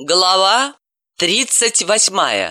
Глава 38.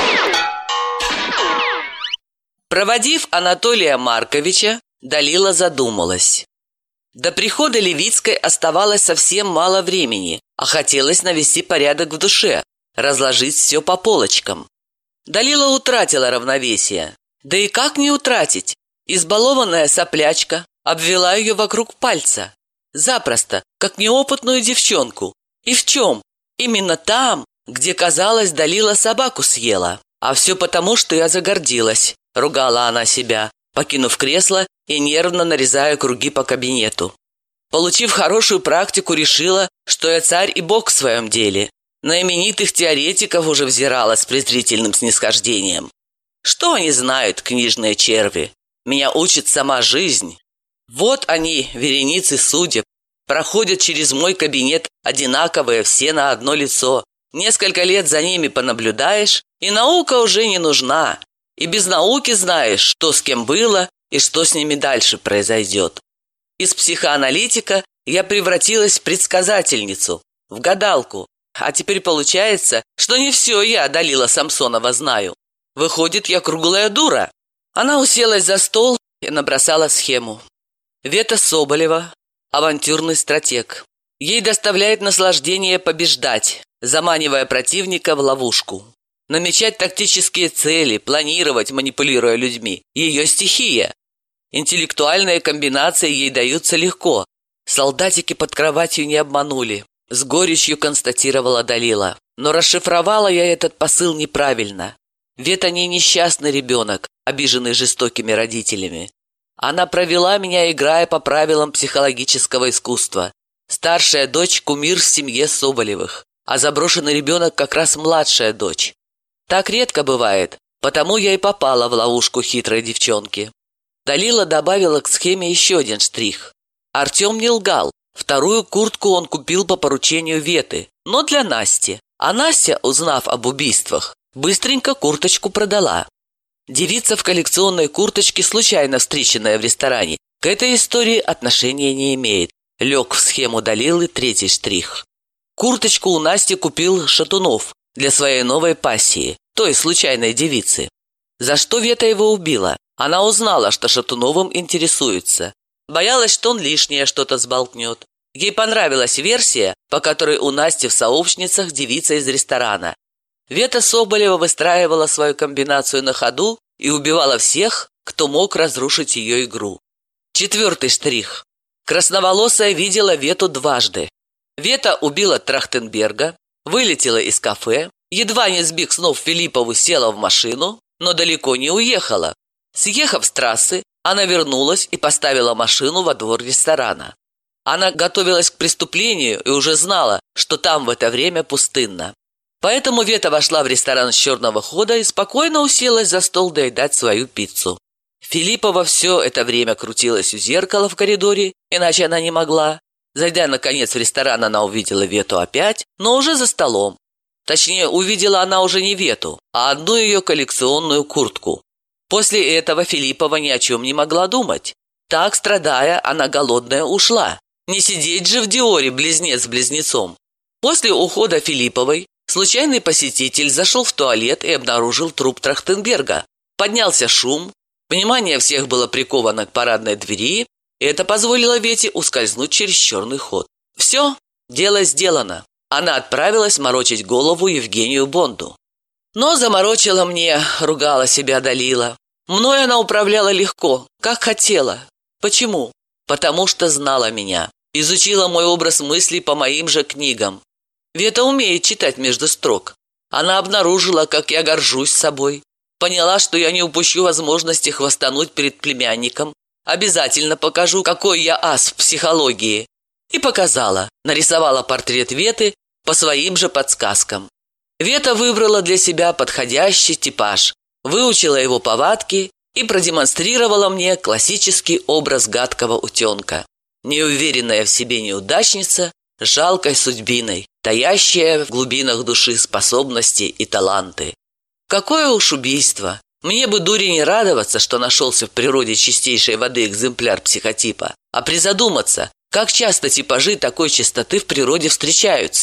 Проводив Анатолия Марковича, Далила задумалась. До прихода Левицкой оставалось совсем мало времени, а хотелось навести порядок в душе, разложить все по полочкам. Далила утратила равновесие. Да и как не утратить? Избалованная соплячка обвела ее вокруг пальца. Запросто, как неопытную девчонку. И в чем? Именно там, где, казалось, Далила собаку съела. А все потому, что я загордилась, ругала она себя, покинув кресло и нервно нарезая круги по кабинету. Получив хорошую практику, решила, что я царь и бог в своем деле. На именитых теоретиков уже взирала с презрительным снисхождением. Что они знают, книжные черви? Меня учит сама жизнь. Вот они, вереницы судеб, проходят через мой кабинет одинаковые, все на одно лицо. Несколько лет за ними понаблюдаешь, и наука уже не нужна. И без науки знаешь, что с кем было и что с ними дальше произойдет. Из психоаналитика я превратилась в предсказательницу, в гадалку. А теперь получается, что не все я, Далила Самсонова, знаю. Выходит, я круглая дура. Она уселась за стол и набросала схему. Вета Соболева – авантюрный стратег. Ей доставляет наслаждение побеждать, заманивая противника в ловушку. Намечать тактические цели, планировать, манипулируя людьми – ее стихия. Интеллектуальные комбинации ей даются легко. Солдатики под кроватью не обманули, с горечью констатировала Далила. Но расшифровала я этот посыл неправильно. Вета не несчастный ребенок, обиженный жестокими родителями. Она провела меня, играя по правилам психологического искусства. Старшая дочь – кумир в семье Соболевых, а заброшенный ребенок как раз младшая дочь. Так редко бывает, потому я и попала в ловушку хитрой девчонки. Далила добавила к схеме еще один штрих. Артем не лгал. Вторую куртку он купил по поручению Веты, но для Насти. А Настя, узнав об убийствах, быстренько курточку продала. Девица в коллекционной курточке, случайно встреченная в ресторане, к этой истории отношения не имеет. Лег в схему Далилы третий штрих. Курточку у Насти купил Шатунов для своей новой пассии, той случайной девицы. За что Вета его убила? Она узнала, что Шатуновым интересуется. Боялась, что он лишнее что-то сболтнет. Ей понравилась версия, по которой у Насти в сообщницах девица из ресторана. Вета Соболева выстраивала свою комбинацию на ходу и убивала всех, кто мог разрушить ее игру. Четвертый штрих. Красноволосая видела Вету дважды. Вета убила Трахтенберга, вылетела из кафе, едва не сбив с ног Филиппову, села в машину, но далеко не уехала. Съехав с трассы, она вернулась и поставила машину во двор ресторана. Она готовилась к преступлению и уже знала, что там в это время пустынно. Поэтому Вета вошла в ресторан с черного хода и спокойно уселась за стол доедать свою пиццу. Филиппова все это время крутилась у зеркала в коридоре, иначе она не могла. Зайдя, наконец, в ресторан, она увидела Вету опять, но уже за столом. Точнее, увидела она уже не Вету, а одну ее коллекционную куртку. После этого Филиппова ни о чем не могла думать. Так, страдая, она голодная ушла. Не сидеть же в Диоре близнец с близнецом. После ухода Филипповой случайный посетитель зашел в туалет и обнаружил труп Трахтенберга. Поднялся шум, внимание всех было приковано к парадной двери, и это позволило Вете ускользнуть через черный ход. Все, дело сделано. Она отправилась морочить голову Евгению Бонду. Но заморочила мне, ругала себя Далила. Мной она управляла легко, как хотела. Почему? Потому что знала меня. Изучила мой образ мыслей по моим же книгам. Вета умеет читать между строк. Она обнаружила, как я горжусь собой. Поняла, что я не упущу возможности хвастануть перед племянником. Обязательно покажу, какой я ас в психологии. И показала. Нарисовала портрет Веты по своим же подсказкам. Вета выбрала для себя подходящий типаж, выучила его повадки и продемонстрировала мне классический образ гадкого утенка. Неуверенная в себе неудачница, с жалкой судьбиной, таящая в глубинах души способности и таланты. Какое уж убийство! Мне бы, дуре, не радоваться, что нашелся в природе чистейшей воды экземпляр психотипа, а призадуматься, как часто типажи такой чистоты в природе встречаются.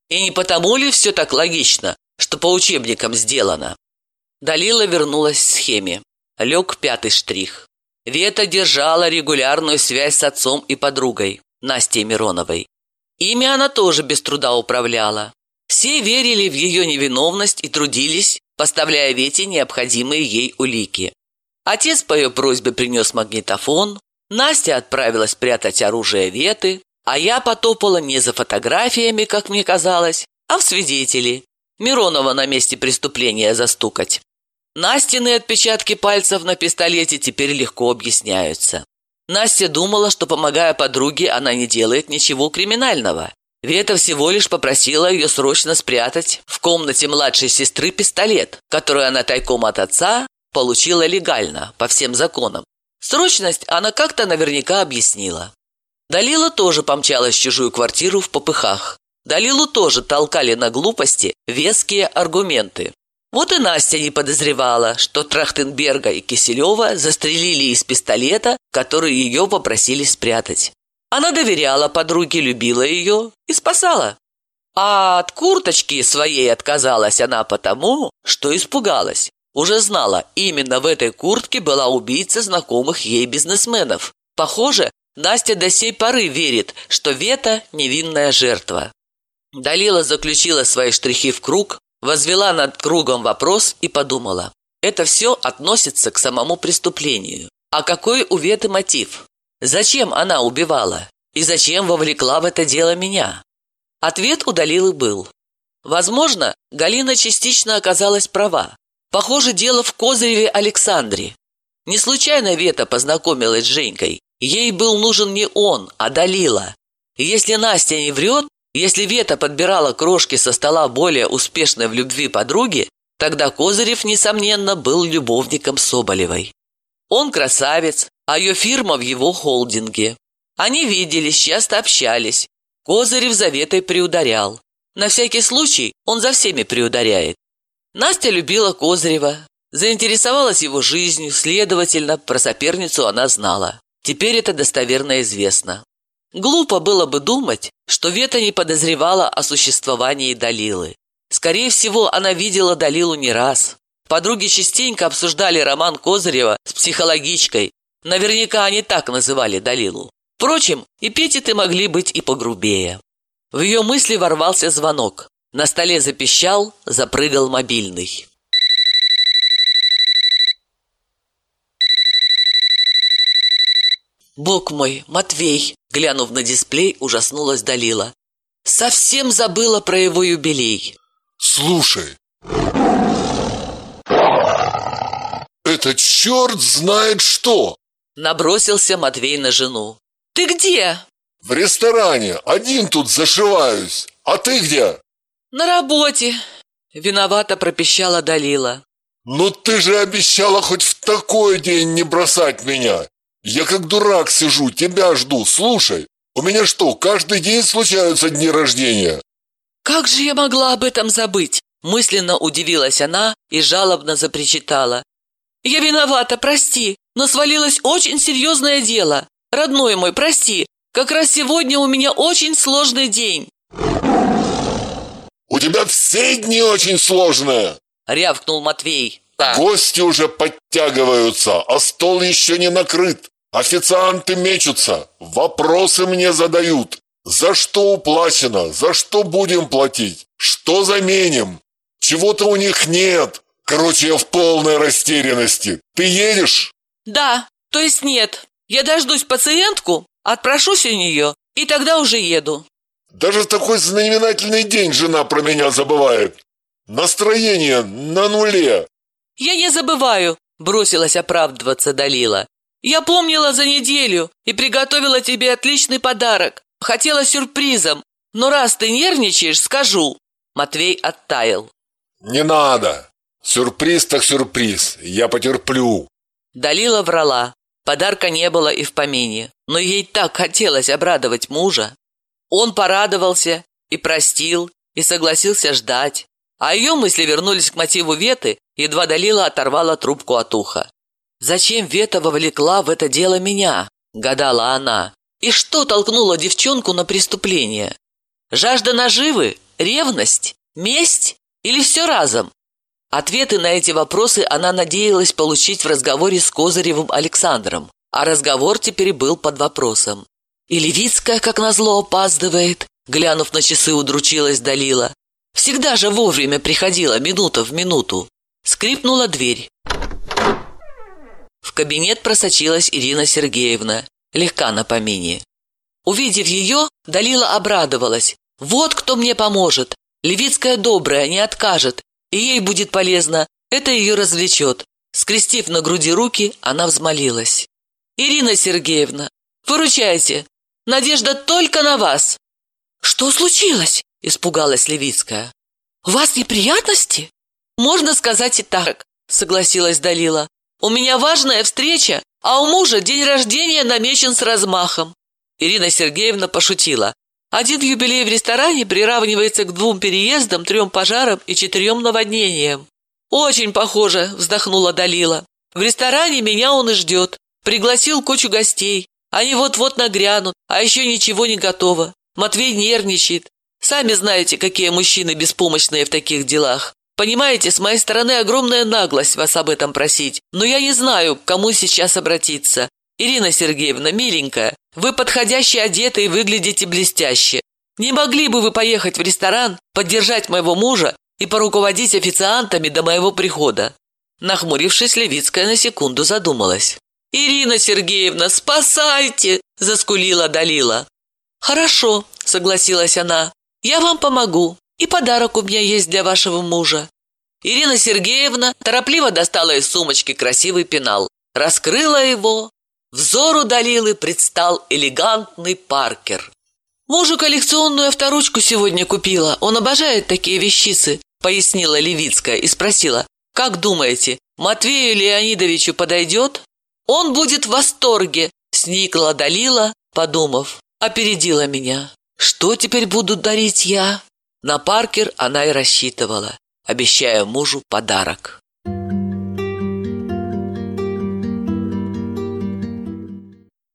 И не потому ли все так логично, что по учебникам сделано? Далила вернулась к схеме. Лег 5-й штрих. Вета держала регулярную связь с отцом и подругой, Настей Мироновой. Ими она тоже без труда управляла. Все верили в ее невиновность и трудились, поставляя Вете необходимые ей улики. Отец по ее просьбе принес магнитофон, Настя отправилась прятать оружие Веты, а я потопала не за фотографиями, как мне казалось, а в свидетели. Миронова на месте преступления застукать. Настины отпечатки пальцев на пистолете теперь легко объясняются. Настя думала, что, помогая подруге, она не делает ничего криминального. Вета всего лишь попросила ее срочно спрятать в комнате младшей сестры пистолет, который она тайком от отца получила легально, по всем законам. Срочность она как-то наверняка объяснила. Далила тоже помчалась в чужую квартиру в попыхах. Далилу тоже толкали на глупости веские аргументы. Вот и Настя не подозревала, что Трахтенберга и Киселева застрелили из пистолета, который ее попросили спрятать. Она доверяла подруге, любила ее и спасала. А от курточки своей отказалась она потому, что испугалась. Уже знала, именно в этой куртке была убийца знакомых ей бизнесменов. Похоже, Настя до сей поры верит, что Вета – невинная жертва. Далила заключила свои штрихи в круг, возвела над кругом вопрос и подумала. Это все относится к самому преступлению. А какой у Веты мотив? Зачем она убивала? И зачем вовлекла в это дело меня? Ответ у Далилы был. Возможно, Галина частично оказалась права. Похоже, дело в Козыреве Александре. Не случайно Вета познакомилась с Женькой. Ей был нужен не он, а Далила. И если Настя не врет, если Вета подбирала крошки со стола более успешной в любви подруги, тогда Козырев, несомненно, был любовником Соболевой. Он красавец, а ее фирма в его холдинге. Они виделись, часто общались. Козырев за Ветой приударял. На всякий случай он за всеми приударяет. Настя любила Козырева, заинтересовалась его жизнью, следовательно, про соперницу она знала. Теперь это достоверно известно. Глупо было бы думать, что Вета не подозревала о существовании Далилы. Скорее всего, она видела Далилу не раз. Подруги частенько обсуждали роман Козырева с психологичкой. Наверняка они так называли Далилу. Впрочем, эпитеты могли быть и погрубее. В ее мысли ворвался звонок. На столе запищал, запрыгал мобильный. «Бог мой, Матвей!» Глянув на дисплей, ужаснулась Далила. «Совсем забыла про его юбилей!» «Слушай, это черт знает что!» Набросился Матвей на жену. «Ты где?» «В ресторане, один тут зашиваюсь. А ты где?» «На работе!» Виновато пропищала Далила. «Ну ты же обещала хоть в такой день не бросать меня! Я как дурак сижу, тебя жду. Слушай, у меня что, каждый день случаются дни рождения?» «Как же я могла об этом забыть?» Мысленно удивилась она и жалобно запричитала. «Я виновата, прости, но свалилось очень серьезное дело. Родной мой, прости, как раз сегодня у меня очень сложный день». «У тебя все дни очень сложные!» Рявкнул Матвей. «Гости уже подтягиваются, а стол еще не накрыт. Официанты мечутся, вопросы мне задают. За что уплачено, за что будем платить, что заменим? Чего-то у них нет. Короче, я в полной растерянности. Ты едешь?» «Да, то есть нет. Я дождусь пациентку, отпрошусь у нее, и тогда уже еду». Даже в такой знаменательный день жена про меня забывает. Настроение на нуле. «Я не забываю», – бросилась оправдываться Далила. «Я помнила за неделю и приготовила тебе отличный подарок. Хотела сюрпризом, но раз ты нервничаешь, скажу». Матвей оттаял. «Не надо. Сюрприз так сюрприз. Я потерплю». Далила врала. Подарка не было и в помине, но ей так хотелось обрадовать мужа. Он порадовался и простил, и согласился ждать. А ее мысли вернулись к мотиву Веты, едва Далила оторвала трубку от уха. «Зачем Вета вовлекла в это дело меня?» – гадала она. «И что толкнуло девчонку на преступление? Жажда наживы? ревность, месть или все разом? Ответы на эти вопросы она надеялась получить в разговоре с Козыревым Александром, а разговор теперь был под вопросом. И Левицкая, как назло, опаздывает, глянув на часы, удручилась Далила. Всегда же вовремя приходила, минута в минуту. Скрипнула дверь. В кабинет просочилась Ирина Сергеевна, легка на помине. Увидев ее, Далила обрадовалась. Вот кто мне поможет. Левицкая добрая, не откажет. И ей будет полезно, это ее развлечет. Скрестив на груди руки, она взмолилась. «Ирина Сергеевна, выручайте! Надежда только на вас!» «Что случилось?» – испугалась Левицкая. «У вас неприятности?» «Можно сказать и так», – согласилась Далила. «У меня важная встреча, а у мужа день рождения намечен с размахом». Ирина Сергеевна пошутила. Один юбилей в ресторане приравнивается к 2 переездам, 3 пожарам и 4 наводнениям. «Очень похоже», – вздохнула Далила. «В ресторане меня он и ждет. Пригласил кучу гостей. Они вот-вот нагрянут, а еще ничего не готово. Матвей нервничает. Сами знаете, какие мужчины беспомощные в таких делах. Понимаете, с моей стороны огромная наглость вас об этом просить, но я не знаю, к кому сейчас обратиться. Ирина Сергеевна, миленькая, вы подходяще одеты и выглядите блестяще. Не могли бы вы поехать в ресторан, поддержать моего мужа и поруководить официантами до моего прихода?» Нахмурившись, Левицкая на секунду задумалась. «Ирина Сергеевна, спасайте!» – заскулила Далила. «Хорошо», – согласилась она, – «я вам помогу, и подарок у меня есть для вашего мужа». Ирина Сергеевна торопливо достала из сумочки красивый пенал, раскрыла его. Взору Далилы предстал элегантный Паркер. «Мужу коллекционную авторучку сегодня купила, он обожает такие вещицы», – пояснила Левицкая и спросила, «Как думаете, Матвею Леонидовичу подойдет?» «Он будет в восторге», – сникла Далила, подумав. Опередила меня. «Что теперь буду дарить я?» На Паркер она и рассчитывала, обещая мужу подарок.